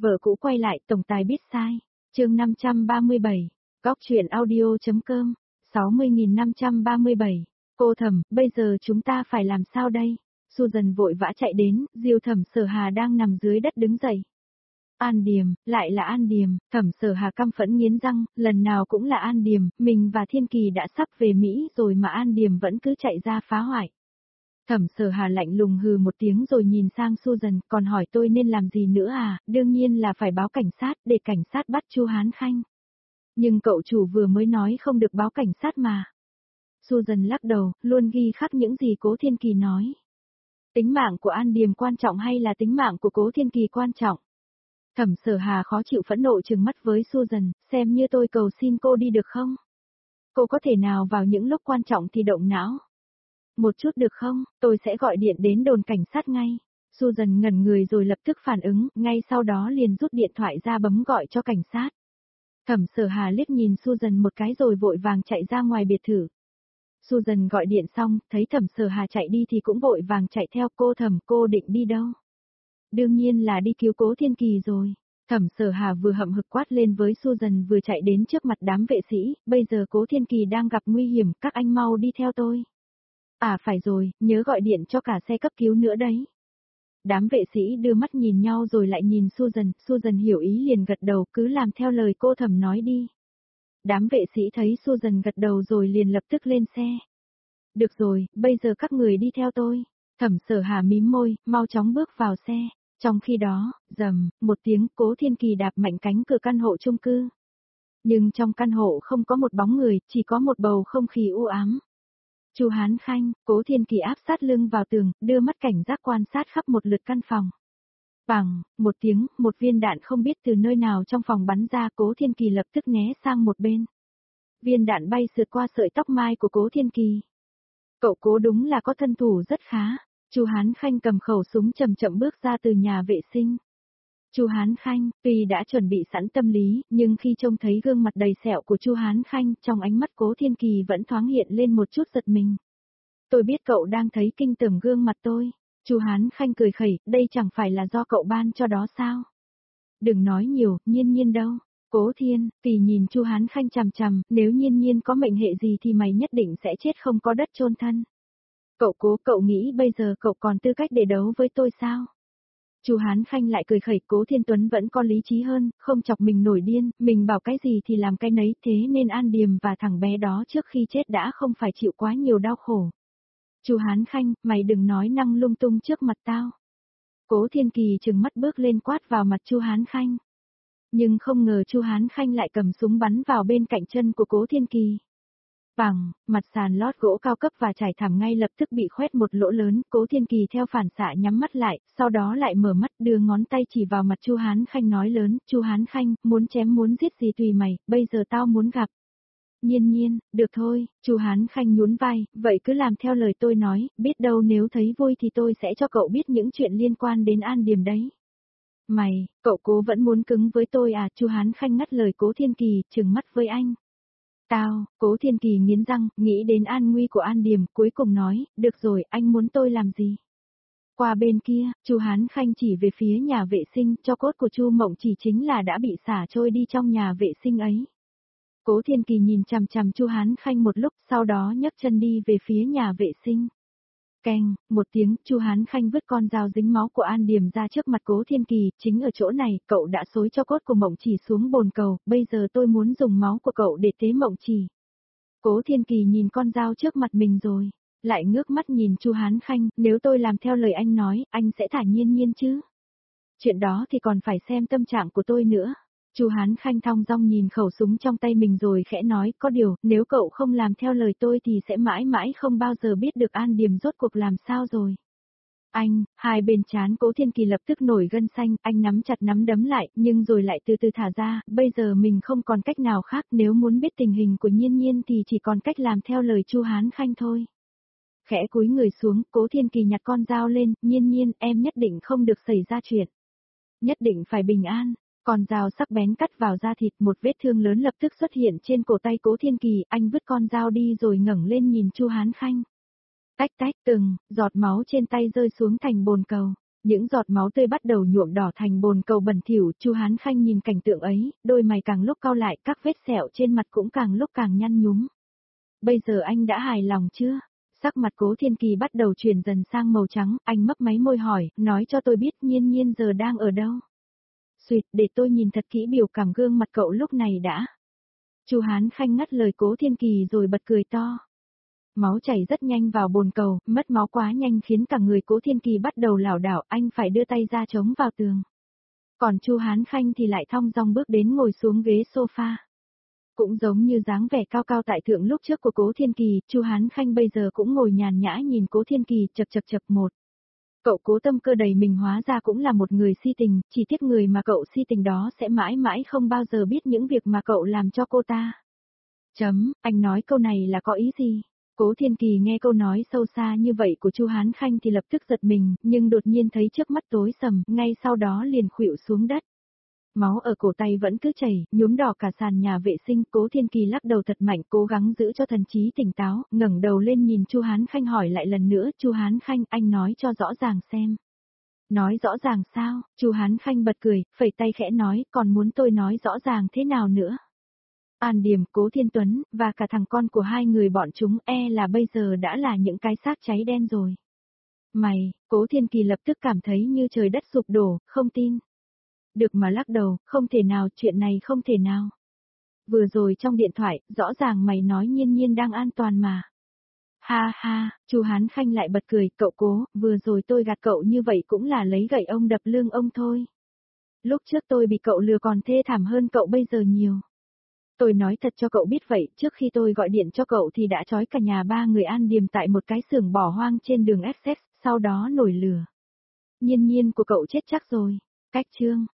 Vợ cũ quay lại, tổng tài biết sai. Chương 537. Góc truyện audio.com. 60.537. Cô Thẩm, bây giờ chúng ta phải làm sao đây? Susan vội vã chạy đến, Diêu Thẩm Sở Hà đang nằm dưới đất đứng dậy. An Điềm, lại là An Điềm, Thẩm Sở Hà căm phẫn nghiến răng, lần nào cũng là An Điềm, mình và Thiên Kỳ đã sắp về Mỹ rồi mà An Điềm vẫn cứ chạy ra phá hoại. Thẩm Sở Hà lạnh lùng hừ một tiếng rồi nhìn sang Susan, còn hỏi tôi nên làm gì nữa à, đương nhiên là phải báo cảnh sát, để cảnh sát bắt Chu Hán Khanh. Nhưng cậu chủ vừa mới nói không được báo cảnh sát mà. Susan lắc đầu, luôn ghi khắc những gì Cố Thiên Kỳ nói. Tính mạng của An Điềm quan trọng hay là tính mạng của Cố Thiên Kỳ quan trọng? Thẩm Sở Hà khó chịu phẫn nộ trừng mắt với Susan, xem như tôi cầu xin cô đi được không? Cô có thể nào vào những lúc quan trọng thì động não? Một chút được không, tôi sẽ gọi điện đến đồn cảnh sát ngay. Susan ngẩn người rồi lập tức phản ứng, ngay sau đó liền rút điện thoại ra bấm gọi cho cảnh sát. Thẩm Sở Hà liếc nhìn Susan một cái rồi vội vàng chạy ra ngoài biệt thự. Susan gọi điện xong, thấy Thẩm Sở Hà chạy đi thì cũng vội vàng chạy theo. Cô Thẩm, cô định đi đâu? Đương nhiên là đi cứu Cố Thiên Kỳ rồi. Thẩm Sở Hà vừa hậm hực quát lên với Susan vừa chạy đến trước mặt đám vệ sĩ, bây giờ Cố Thiên Kỳ đang gặp nguy hiểm, các anh mau đi theo tôi. À phải rồi, nhớ gọi điện cho cả xe cấp cứu nữa đấy. Đám vệ sĩ đưa mắt nhìn nhau rồi lại nhìn Susan, Susan hiểu ý liền gật đầu, cứ làm theo lời cô Thẩm nói đi. Đám vệ sĩ thấy Susan gật đầu rồi liền lập tức lên xe. Được rồi, bây giờ các người đi theo tôi. Thẩm Sở Hà mím môi, mau chóng bước vào xe. Trong khi đó, rầm, một tiếng, Cố Thiên Kỳ đạp mạnh cánh cửa căn hộ chung cư. Nhưng trong căn hộ không có một bóng người, chỉ có một bầu không khí u ám. Chu Hán Khanh, Cố Thiên Kỳ áp sát lưng vào tường, đưa mắt cảnh giác quan sát khắp một lượt căn phòng. Bằng, một tiếng, một viên đạn không biết từ nơi nào trong phòng bắn ra, Cố Thiên Kỳ lập tức né sang một bên. Viên đạn bay sượt qua sợi tóc mai của Cố Thiên Kỳ. Cậu Cố đúng là có thân thủ rất khá. Chu Hán Khanh cầm khẩu súng chậm chậm bước ra từ nhà vệ sinh. Chu Hán Khanh, tuy đã chuẩn bị sẵn tâm lý, nhưng khi trông thấy gương mặt đầy sẹo của Chu Hán Khanh, trong ánh mắt Cố Thiên Kỳ vẫn thoáng hiện lên một chút giật mình. Tôi biết cậu đang thấy kinh tởm gương mặt tôi. Chu Hán Khanh cười khẩy, đây chẳng phải là do cậu ban cho đó sao? Đừng nói nhiều, Nhiên Nhiên đâu? Cố Thiên, Kỳ nhìn Chu Hán Khanh chằm chằm, nếu Nhiên Nhiên có mệnh hệ gì thì mày nhất định sẽ chết không có đất chôn thân. Cậu Cố, cậu nghĩ bây giờ cậu còn tư cách để đấu với tôi sao? Chu Hán Khanh lại cười khẩy, Cố Thiên Tuấn vẫn có lý trí hơn, không chọc mình nổi điên, mình bảo cái gì thì làm cái nấy, thế nên An Điềm và thằng bé đó trước khi chết đã không phải chịu quá nhiều đau khổ. Chu Hán Khanh, mày đừng nói năng lung tung trước mặt tao. Cố Thiên Kỳ trừng mắt bước lên quát vào mặt Chu Hán Khanh. Nhưng không ngờ Chu Hán Khanh lại cầm súng bắn vào bên cạnh chân của Cố Thiên Kỳ. Bằng, mặt sàn lót gỗ cao cấp và trải thảm ngay lập tức bị khoét một lỗ lớn, Cố Thiên Kỳ theo phản xạ nhắm mắt lại, sau đó lại mở mắt đưa ngón tay chỉ vào mặt Chu Hán Khanh nói lớn, Chu Hán Khanh, muốn chém muốn giết gì tùy mày, bây giờ tao muốn gặp. Nhiên Nhiên, được thôi, Chu Hán Khanh nhún vai, vậy cứ làm theo lời tôi nói, biết đâu nếu thấy vui thì tôi sẽ cho cậu biết những chuyện liên quan đến An Điềm đấy. Mày, cậu Cố vẫn muốn cứng với tôi à? Chu Hán Khanh ngắt lời Cố Thiên Kỳ, trừng mắt với anh. Tao, Cố Thiên Kỳ nghiến răng, nghĩ đến an nguy của An Điềm, cuối cùng nói, được rồi, anh muốn tôi làm gì? Qua bên kia, Chu Hán Khanh chỉ về phía nhà vệ sinh, cho cốt của Chu Mộng Chỉ chính là đã bị xả trôi đi trong nhà vệ sinh ấy. Cố Thiên Kỳ nhìn chằm chằm Chu Hán Khanh một lúc, sau đó nhấc chân đi về phía nhà vệ sinh. Keng, một tiếng, Chu Hán Khanh vứt con dao dính máu của An Điềm ra trước mặt Cố Thiên Kỳ, chính ở chỗ này, cậu đã xối cho cốt của Mộng Chỉ xuống bồn cầu, bây giờ tôi muốn dùng máu của cậu để tế Mộng Chỉ. Cố Thiên Kỳ nhìn con dao trước mặt mình rồi, lại ngước mắt nhìn Chu Hán Khanh, nếu tôi làm theo lời anh nói, anh sẽ thả Nhiên Nhiên chứ? Chuyện đó thì còn phải xem tâm trạng của tôi nữa. Chu Hán Khanh thong dong nhìn khẩu súng trong tay mình rồi khẽ nói, có điều, nếu cậu không làm theo lời tôi thì sẽ mãi mãi không bao giờ biết được An Điềm rốt cuộc làm sao rồi. Anh, hai bên trán Cố Thiên Kỳ lập tức nổi gân xanh, anh nắm chặt nắm đấm lại, nhưng rồi lại từ từ thả ra, bây giờ mình không còn cách nào khác, nếu muốn biết tình hình của Nhiên Nhiên thì chỉ còn cách làm theo lời Chu Hán Khanh thôi. Khẽ cúi người xuống, Cố Thiên Kỳ nhặt con dao lên, Nhiên Nhiên, em nhất định không được xảy ra chuyện. Nhất định phải bình an. Con dao sắc bén cắt vào da thịt, một vết thương lớn lập tức xuất hiện trên cổ tay Cố Thiên Kỳ, anh vứt con dao đi rồi ngẩng lên nhìn Chu Hán Khanh. Tách tách, từng giọt máu trên tay rơi xuống thành bồn cầu. Những giọt máu tươi bắt đầu nhuộm đỏ thành bồn cầu bẩn thỉu, Chu Hán Khanh nhìn cảnh tượng ấy, đôi mày càng lúc cau lại, các vết sẹo trên mặt cũng càng lúc càng nhăn nhúm. Bây giờ anh đã hài lòng chưa? Sắc mặt Cố Thiên Kỳ bắt đầu chuyển dần sang màu trắng, anh mấp máy môi hỏi, nói cho tôi biết Nhiên Nhiên giờ đang ở đâu. Xuyệt, để tôi nhìn thật kỹ biểu cảm gương mặt cậu lúc này đã. Chu Hán Khanh ngắt lời Cố Thiên Kỳ rồi bật cười to. Máu chảy rất nhanh vào bồn cầu, mất máu quá nhanh khiến cả người Cố Thiên Kỳ bắt đầu lảo đảo, anh phải đưa tay ra chống vào tường. Còn Chu Hán Khanh thì lại thong dong bước đến ngồi xuống ghế sofa. Cũng giống như dáng vẻ cao cao tại thượng lúc trước của Cố Thiên Kỳ, Chu Hán Khanh bây giờ cũng ngồi nhàn nhã nhìn Cố Thiên Kỳ chập một. Cậu Cố Tâm Cơ đầy mình hóa ra cũng là một người si tình, chỉ tiếc người mà cậu si tình đó sẽ mãi mãi không bao giờ biết những việc mà cậu làm cho cô ta. Anh nói câu này là có ý gì? Cố Thiên Kỳ nghe câu nói sâu xa như vậy của Chu Hán Khanh thì lập tức giật mình, nhưng đột nhiên thấy trước mắt tối sầm, ngay sau đó liền khuỵu xuống đất. Máu ở cổ tay vẫn cứ chảy, nhuốm đỏ cả sàn nhà vệ sinh, Cố Thiên Kỳ lắc đầu thật mạnh, cố gắng giữ cho thần trí tỉnh táo, ngẩng đầu lên nhìn Chu Hán Khanh hỏi lại lần nữa, Chu Hán Khanh, anh nói cho rõ ràng xem. Nói rõ ràng sao? Chu Hán Khanh bật cười, phẩy tay khẽ nói, còn muốn tôi nói rõ ràng thế nào nữa? An Điềm, Cố Thiên Tuấn, và cả thằng con của hai người bọn chúng là bây giờ đã là những cái xác cháy đen rồi. Mày, Cố Thiên Kỳ lập tức cảm thấy như trời đất sụp đổ, không tin. Được mà lắc đầu, không thể nào, chuyện này không thể nào. Vừa rồi trong điện thoại, rõ ràng mày nói Nhiên Nhiên đang an toàn mà. Ha ha, Chu Hán Khanh lại bật cười, cậu Cố, vừa rồi tôi gạt cậu như vậy cũng là lấy gậy ông đập lưng ông thôi. Lúc trước tôi bị cậu lừa còn thê thảm hơn cậu bây giờ nhiều. Tôi nói thật cho cậu biết vậy, trước khi tôi gọi điện cho cậu thì đã trói cả nhà ba người An Điềm tại một cái xưởng bỏ hoang trên đường Essex, sau đó nổi lửa. Nhiên Nhiên của cậu chết chắc rồi. Cách chương